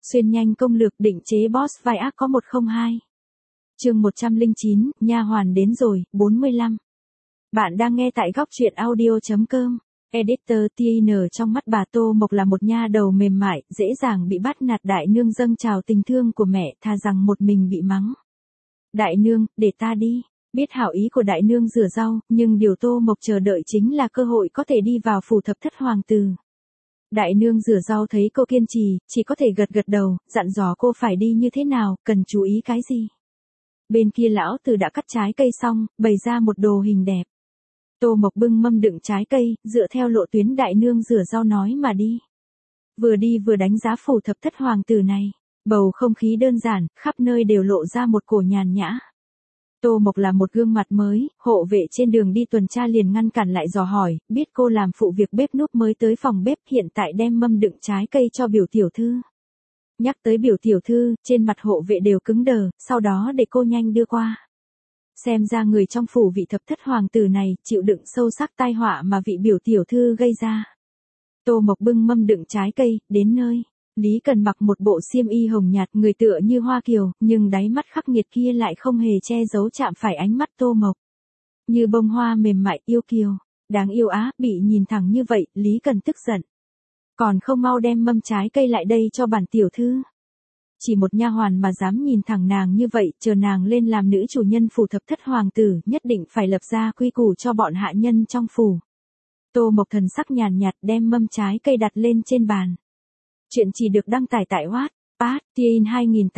Xuyên nhanh công lược định chế boss vai ác có 102. Chương 109, nha hoàn đến rồi, 45. Bạn đang nghe tại góc truyện audio.com. Editor TN. Trong mắt bà Tô Mộc là một nha đầu mềm mại, dễ dàng bị bắt nạt. Đại nương dâng trào tình thương của mẹ, thà rằng một mình bị mắng. Đại nương, để ta đi. Biết hảo ý của đại nương rửa rau, nhưng điều Tô Mộc chờ đợi chính là cơ hội có thể đi vào phủ thập thất hoàng tử. Đại nương rửa rau thấy cô kiên trì, chỉ có thể gật gật đầu, dặn dò cô phải đi như thế nào, cần chú ý cái gì. Bên kia lão tử đã cắt trái cây xong, bày ra một đồ hình đẹp. Tô Mộc bưng mâm đựng trái cây, dựa theo lộ tuyến đại nương rửa rau nói mà đi. Vừa đi vừa đánh giá phủ thập thất hoàng tử này. Bầu không khí đơn giản, khắp nơi đều lộ ra một cổ nhàn nhã. Tô Mộc là một gương mặt mới, hộ vệ trên đường đi tuần tra liền ngăn cản lại dò hỏi, biết cô làm phụ việc bếp núc mới tới phòng bếp, hiện tại đem mâm đựng trái cây cho biểu tiểu thư. Nhắc tới biểu tiểu thư, trên mặt hộ vệ đều cứng đờ, sau đó để cô nhanh đưa qua. Xem ra người trong phủ vị thập thất hoàng tử này chịu đựng sâu sắc tai họa mà vị biểu tiểu thư gây ra. Tô Mộc bưng mâm đựng trái cây, đến nơi. Lý Cần mặc một bộ xiêm y hồng nhạt, người tựa như hoa kiều, nhưng đáy mắt khắc nghiệt kia lại không hề che giấu chạm phải ánh mắt Tô Mộc. Như bông hoa mềm mại yêu kiều, đáng yêu á, bị nhìn thẳng như vậy, Lý Cần tức giận. Còn không mau đem mâm trái cây lại đây cho bản tiểu thư. Chỉ một nha hoàn mà dám nhìn thẳng nàng như vậy, chờ nàng lên làm nữ chủ nhân phủ thập thất hoàng tử, nhất định phải lập ra quy củ cho bọn hạ nhân trong phủ. Tô Mộc thần sắc nhàn nhạt đem mâm trái cây đặt lên trên bàn. Chuyện chỉ được đăng tải tại Wattpad, Teen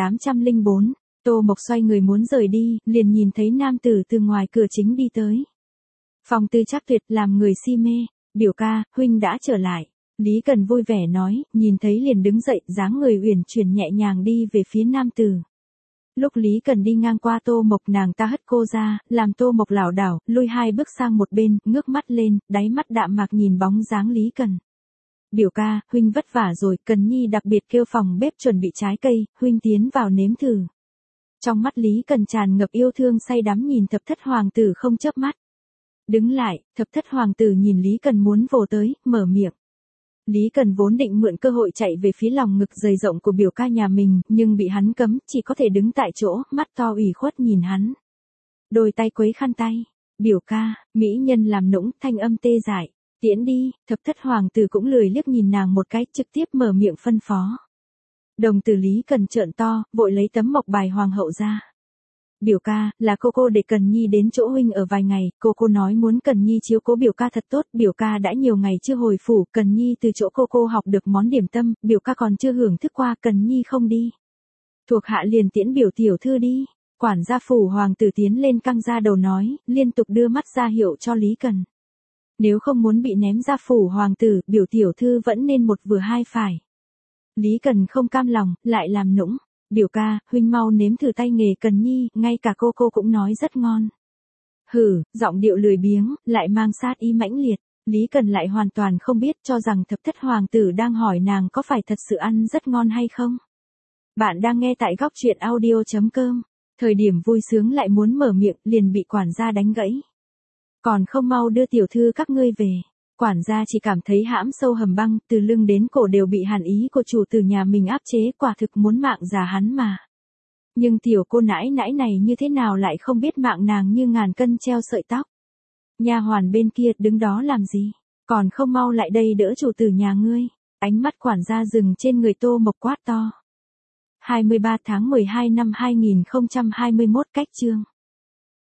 2804. Tô Mộc xoay người muốn rời đi, liền nhìn thấy nam tử từ ngoài cửa chính đi tới. Phong tư chắc tuyệt, làm người si mê. Biểu ca, huynh đã trở lại. Lý Cần vui vẻ nói, nhìn thấy liền đứng dậy, dáng người uyển chuyển nhẹ nhàng đi về phía nam tử. Lúc Lý Cần đi ngang qua Tô Mộc, nàng ta hất cô ra, làm Tô Mộc lảo đảo, lui 2 bước sang một bên, ngước mắt lên, đáy mắt đạm mạc nhìn bóng dáng Lý Cần. Biểu ca, huynh vất vả rồi, Cần Nhi đặc biệt kêu phòng bếp chuẩn bị trái cây, huynh tiến vào nếm thử. Trong mắt Lý Cần tràn ngập yêu thương say đắm nhìn thập thất hoàng tử không chớp mắt. Đứng lại, thập thất hoàng tử nhìn Lý Cần muốn vồ tới, mở miệng. Lý Cần vốn định mượn cơ hội chạy về phía lòng ngực dày rộng của biểu ca nhà mình, nhưng bị hắn cấm, chỉ có thể đứng tại chỗ, mắt to ủy khuất nhìn hắn. Đôi tay quấy khăn tay. Biểu ca, mỹ nhân làm nũng, thanh âm tê dại. Tiễn đi, thập thất hoàng tử cũng lười liếc nhìn nàng một cái, trực tiếp mở miệng phân phó. Đồng tử Lý Cần trợn to, vội lấy tấm mộc bài hoàng hậu ra. Biểu ca, là cô để Cần Nhi đến chỗ huynh ở vài ngày, cô nói muốn Cần Nhi chiếu cố biểu ca thật tốt, biểu ca đã nhiều ngày chưa hồi phủ, Cần Nhi từ chỗ cô học được món điểm tâm, biểu ca còn chưa hưởng thức qua, Cần Nhi không đi. Thuộc hạ liền tiễn biểu tiểu thư đi. Quản gia phủ hoàng tử tiến lên căng ra đầu nói, liên tục đưa mắt ra hiệu cho Lý Cần. Nếu không muốn bị ném ra phủ hoàng tử, biểu tiểu thư vẫn nên một vừa hai phải. Lý Cần không cam lòng, lại làm nũng. Biểu ca, huynh mau nếm thử tay nghề Cần Nhi, ngay cả cô cũng nói rất ngon. Hử, giọng điệu lười biếng, lại mang sát ý mãnh liệt. Lý Cần lại hoàn toàn không biết, cho rằng thập thất hoàng tử đang hỏi nàng có phải thật sự ăn rất ngon hay không. Bạn đang nghe tại góc truyện audio.com. Thời điểm vui sướng lại muốn mở miệng, liền bị quản gia đánh gãy. Còn không mau đưa tiểu thư các ngươi về. Quản gia chỉ cảm thấy hãm sâu hầm băng, từ lưng đến cổ đều bị hàn ý của chủ tử nhà mình áp chế, quả thực muốn mạng già hắn mà. Nhưng tiểu cô nãi nãi này như thế nào lại không biết mạng nàng như ngàn cân treo sợi tóc. Nha hoàn bên kia đứng đó làm gì, còn không mau lại đây đỡ chủ tử nhà ngươi. Ánh mắt quản gia dừng trên người Tô Mộc quát to. 23 tháng 12 năm 2021 cách chương.